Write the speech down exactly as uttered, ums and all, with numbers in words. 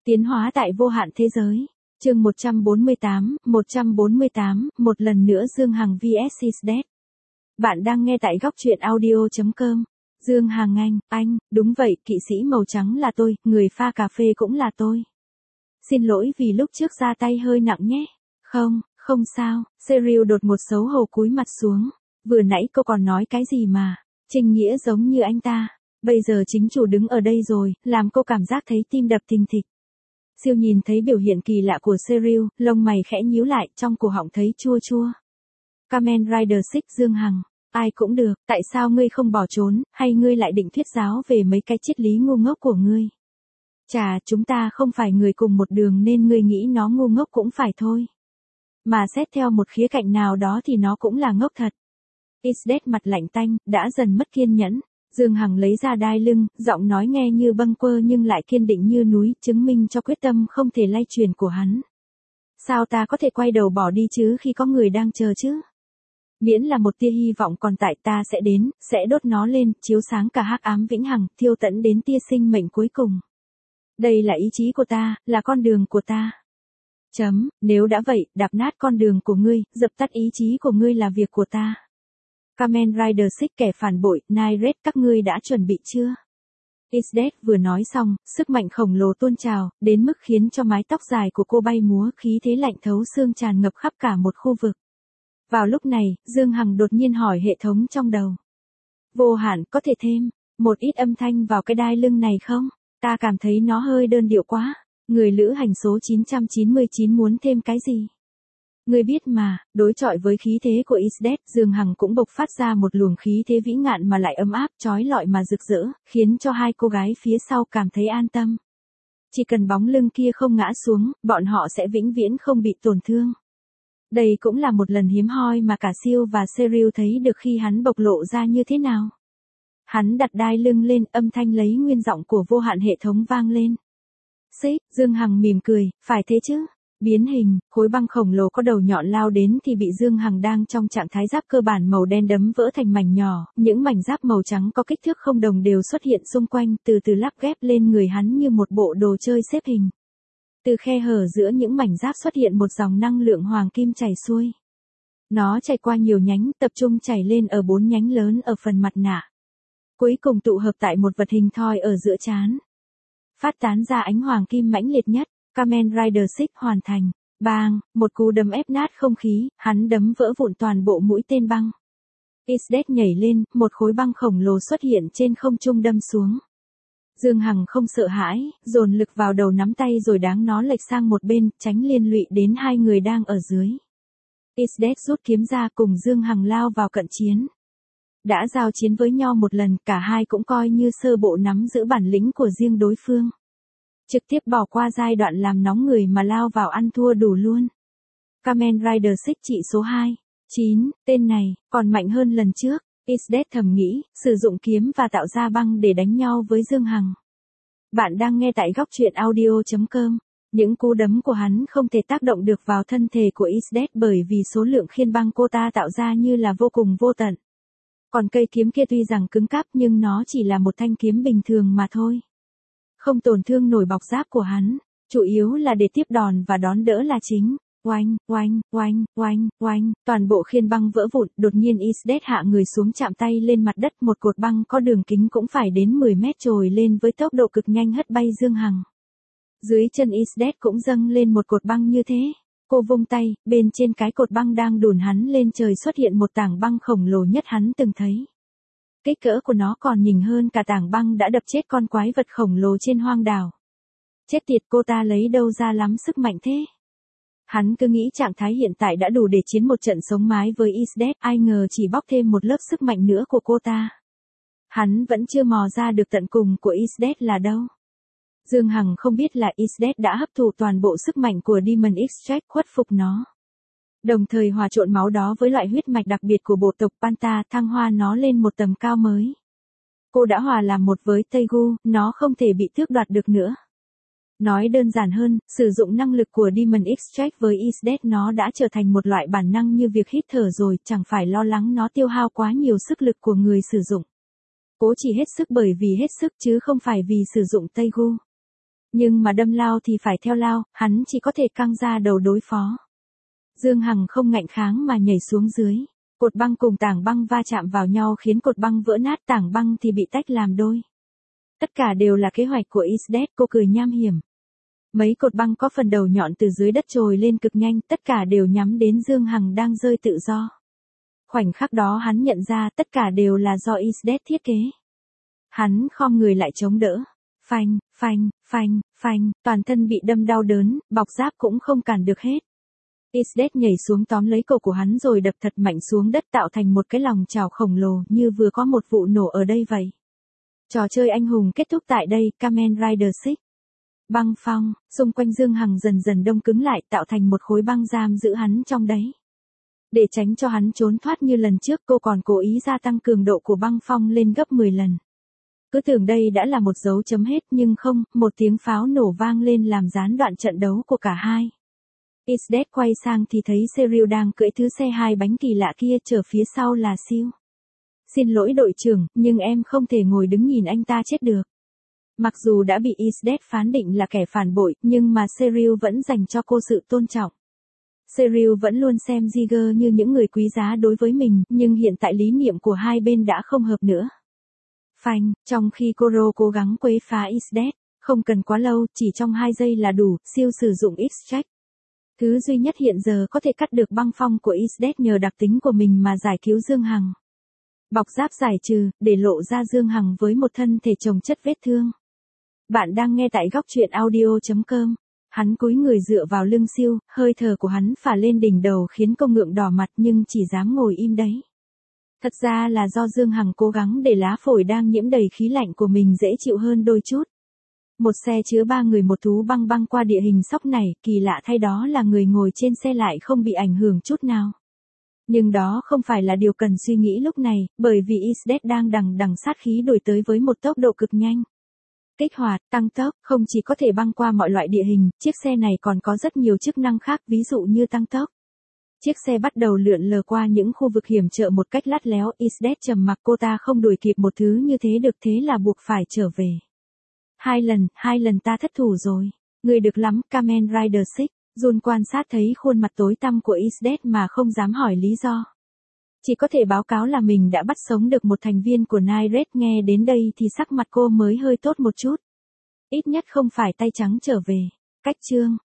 Tiến hóa tại vô hạn thế giới. Chương một trăm bốn mươi tám, một trăm bốn mươi tám, một lần nữa Dương Hằng vs Isdet. Bạn đang nghe tại góc truyện audio chấm com. Dương Hằng anh, anh, đúng vậy, kỵ sĩ màu trắng là tôi, người pha cà phê cũng là tôi. Xin lỗi vì lúc trước ra tay hơi nặng nhé. Không, không sao, Cyril đột một xấu hổ cúi mặt xuống. Vừa nãy cô còn nói cái gì mà, Trình Nghĩa giống như anh ta. Bây giờ chính chủ đứng ở đây rồi, làm cô cảm giác thấy tim đập thình thịch. Siêu nhìn thấy biểu hiện kỳ lạ của Cyril, lông mày khẽ nhíu lại, trong cổ họng thấy chua chua. Kamen Rider Six Dương Hằng, ai cũng được, tại sao ngươi không bỏ trốn, hay ngươi lại định thuyết giáo về mấy cái triết lý ngu ngốc của ngươi? Chà, chúng ta không phải người cùng một đường nên ngươi nghĩ nó ngu ngốc cũng phải thôi. Mà xét theo một khía cạnh nào đó thì nó cũng là ngốc thật. Isdet mặt lạnh tanh, đã dần mất kiên nhẫn. Dương Hằng lấy ra đai lưng, giọng nói nghe như bâng quơ nhưng lại kiên định như núi, chứng minh cho quyết tâm không thể lay truyền của hắn. Sao ta có thể quay đầu bỏ đi chứ khi có người đang chờ chứ? Miễn là một tia hy vọng còn tại, ta sẽ đến, sẽ đốt nó lên, chiếu sáng cả hắc ám vĩnh hằng, thiêu tận đến tia sinh mệnh cuối cùng. Đây là ý chí của ta, là con đường của ta. Chấm, nếu đã vậy, đạp nát con đường của ngươi, dập tắt ý chí của ngươi là việc của ta. Kamen Rider Six kẻ phản bội, Night Red, các ngươi đã chuẩn bị chưa? Isdet vừa nói xong, sức mạnh khổng lồ tuôn trào, đến mức khiến cho mái tóc dài của cô bay múa, khí thế lạnh thấu xương tràn ngập khắp cả một khu vực. Vào lúc này, Dương Hằng đột nhiên hỏi hệ thống trong đầu. Vô hạn, có thể thêm một ít âm thanh vào cái đai lưng này không? Ta cảm thấy nó hơi đơn điệu quá. Người lữ hành số chín trăm chín mươi chín muốn thêm cái gì? Ngươi biết mà, đối chọi với khí thế của Isdet, Dương Hằng cũng bộc phát ra một luồng khí thế vĩ ngạn mà lại ấm áp, chói lọi mà rực rỡ, khiến cho hai cô gái phía sau cảm thấy an tâm. Chỉ cần bóng lưng kia không ngã xuống, bọn họ sẽ vĩnh viễn không bị tổn thương. Đây cũng là một lần hiếm hoi mà cả Siêu và Cyril thấy được khi hắn bộc lộ ra như thế nào. Hắn đặt đai lưng lên, âm thanh lấy nguyên giọng của vô hạn hệ thống vang lên. Xích, Dương Hằng mỉm cười, phải thế chứ? Biến hình, khối băng khổng lồ có đầu nhọn lao đến thì bị Dương Hằng đang trong trạng thái giáp cơ bản màu đen đấm vỡ thành mảnh nhỏ, những mảnh giáp màu trắng có kích thước không đồng đều xuất hiện xung quanh, từ từ lắp ghép lên người hắn như một bộ đồ chơi xếp hình. Từ khe hở giữa những mảnh giáp xuất hiện một dòng năng lượng hoàng kim chảy xuôi. Nó chảy qua nhiều nhánh, tập trung chảy lên ở bốn nhánh lớn ở phần mặt nạ. Cuối cùng tụ hợp tại một vật hình thoi ở giữa trán. Phát tán ra ánh hoàng kim mãnh liệt nhất. Kamen Rider Six hoàn thành. Bang, một cú đấm ép nát không khí, hắn đấm vỡ vụn toàn bộ mũi tên băng. Isdet nhảy lên, một khối băng khổng lồ xuất hiện trên không trung đâm xuống. Dương Hằng không sợ hãi, dồn lực vào đầu nắm tay rồi đáng nó lệch sang một bên, tránh liên lụy đến hai người đang ở dưới. Isdet rút kiếm ra cùng Dương Hằng lao vào cận chiến. Đã giao chiến với nhau một lần, cả hai cũng coi như sơ bộ nắm giữ bản lĩnh của riêng đối phương. Trực tiếp bỏ qua giai đoạn làm nóng người mà lao vào ăn thua đủ luôn. Kamen Rider Six trị số hai. chín, tên này, còn mạnh hơn lần trước. Isdet thầm nghĩ, sử dụng kiếm và tạo ra băng để đánh nhau với Dương Hằng. Bạn đang nghe tại góc truyện audio chấm com. Những cú đấm của hắn không thể tác động được vào thân thể của Isdet bởi vì số lượng khiên băng cô ta tạo ra như là vô cùng vô tận. Còn cây kiếm kia tuy rằng cứng cáp nhưng nó chỉ là một thanh kiếm bình thường mà thôi. Không tổn thương nổi bọc giáp của hắn, chủ yếu là để tiếp đòn và đón đỡ là chính. Oanh, oanh, oanh, oanh, oanh, toàn bộ khiên băng vỡ vụn, đột nhiên Isdet hạ người xuống chạm tay lên mặt đất, một cột băng có đường kính cũng phải đến mười mét trồi lên với tốc độ cực nhanh hất bay Dương Hằng. Dưới chân Isdet cũng dâng lên một cột băng như thế. Cô vung tay, bên trên cái cột băng đang đùn hắn lên trời xuất hiện một tảng băng khổng lồ nhất hắn từng thấy. Kích cỡ của nó còn nhỉnh hơn cả tảng băng đã đập chết con quái vật khổng lồ trên hoang đảo. Chết tiệt, cô ta lấy đâu ra lắm sức mạnh thế? Hắn cứ nghĩ trạng thái hiện tại đã đủ để chiến một trận sống mái với Isdet, ai ngờ chỉ bóc thêm một lớp sức mạnh nữa của cô ta. Hắn vẫn chưa mò ra được tận cùng của Isdet là đâu. Dương Hằng không biết là Isdet đã hấp thụ toàn bộ sức mạnh của Demon Extract khuất phục nó. Đồng thời hòa trộn máu đó với loại huyết mạch đặc biệt của bộ tộc Panta, thăng hoa nó lên một tầm cao mới. Cô đã hòa làm một với Teigu, nó không thể bị tước đoạt được nữa. Nói đơn giản hơn, sử dụng năng lực của Demon Extract với Isdet nó đã trở thành một loại bản năng như việc hít thở rồi, chẳng phải lo lắng nó tiêu hao quá nhiều sức lực của người sử dụng. Cố chỉ hết sức bởi vì hết sức chứ không phải vì sử dụng Teigu. Nhưng mà đâm lao thì phải theo lao, hắn chỉ có thể căng ra đầu đối phó. Dương Hằng không ngạnh kháng mà nhảy xuống dưới. Cột băng cùng tảng băng va chạm vào nhau khiến cột băng vỡ nát, tảng băng thì bị tách làm đôi. Tất cả đều là kế hoạch của Isdet, cô cười nham hiểm. Mấy cột băng có phần đầu nhọn từ dưới đất trồi lên cực nhanh, tất cả đều nhắm đến Dương Hằng đang rơi tự do. Khoảnh khắc đó hắn nhận ra tất cả đều là do Isdet thiết kế. Hắn khom người lại chống đỡ. Phanh, phanh, phanh, phanh, toàn thân bị đâm đau đớn, bọc giáp cũng không cản được hết. Isdet nhảy xuống tóm lấy cổ của hắn rồi đập thật mạnh xuống đất tạo thành một cái lòng chảo khổng lồ như vừa có một vụ nổ ở đây vậy. Trò chơi anh hùng kết thúc tại đây, Kamen Rider sáu. Băng phong, xung quanh Dương Hằng dần dần đông cứng lại tạo thành một khối băng giam giữ hắn trong đấy. Để tránh cho hắn trốn thoát như lần trước, cô còn cố ý gia tăng cường độ của băng phong lên gấp mười lần. Cứ tưởng đây đã là một dấu chấm hết nhưng không, một tiếng pháo nổ vang lên làm gián đoạn trận đấu của cả hai. Isdet quay sang thì thấy Serial đang cưỡi thứ xe hai bánh kỳ lạ kia, chở phía sau là Siêu. Xin lỗi đội trưởng, nhưng em không thể ngồi đứng nhìn anh ta chết được. Mặc dù đã bị Isdet phán định là kẻ phản bội, nhưng mà Serial vẫn dành cho cô sự tôn trọng. Serial vẫn luôn xem Jiger như những người quý giá đối với mình, nhưng hiện tại lý niệm của hai bên đã không hợp nữa. Phanh, trong khi Koro cố gắng quấy phá Isdet, không cần quá lâu, chỉ trong hai giây là đủ, Siêu sử dụng X-Track. Thứ duy nhất hiện giờ có thể cắt được băng phong của Isdet nhờ đặc tính của mình mà giải cứu Dương Hằng. Bọc giáp giải trừ, để lộ ra Dương Hằng với một thân thể chồng chất vết thương. Bạn đang nghe tại góc truyện audio chấm com. Hắn cúi người dựa vào lưng Siêu, hơi thở của hắn phả lên đỉnh đầu khiến cô ngượng đỏ mặt nhưng chỉ dám ngồi im đấy. Thật ra là do Dương Hằng cố gắng để lá phổi đang nhiễm đầy khí lạnh của mình dễ chịu hơn đôi chút. Một xe chứa ba người một thú băng băng qua địa hình sóc này, kỳ lạ thay đó là người ngồi trên xe lại không bị ảnh hưởng chút nào. Nhưng đó không phải là điều cần suy nghĩ lúc này, bởi vì Isdet đang đằng đằng sát khí đuổi tới với một tốc độ cực nhanh. Kích hoạt, tăng tốc, không chỉ có thể băng qua mọi loại địa hình, chiếc xe này còn có rất nhiều chức năng khác, ví dụ như tăng tốc. Chiếc xe bắt đầu lượn lờ qua những khu vực hiểm trở một cách lắt léo, Isdet trầm mặc, cô ta không đuổi kịp một thứ như thế được, thế là buộc phải trở về. Hai lần, hai lần ta thất thủ rồi. Người được lắm, Kamen Rider sáu. Jun quan sát thấy khuôn mặt tối tăm của Isdet mà không dám hỏi lý do. Chỉ có thể báo cáo là mình đã bắt sống được một thành viên của Night Raid, nghe đến đây thì sắc mặt cô mới hơi tốt một chút. Ít nhất không phải tay trắng trở về. Cách chương.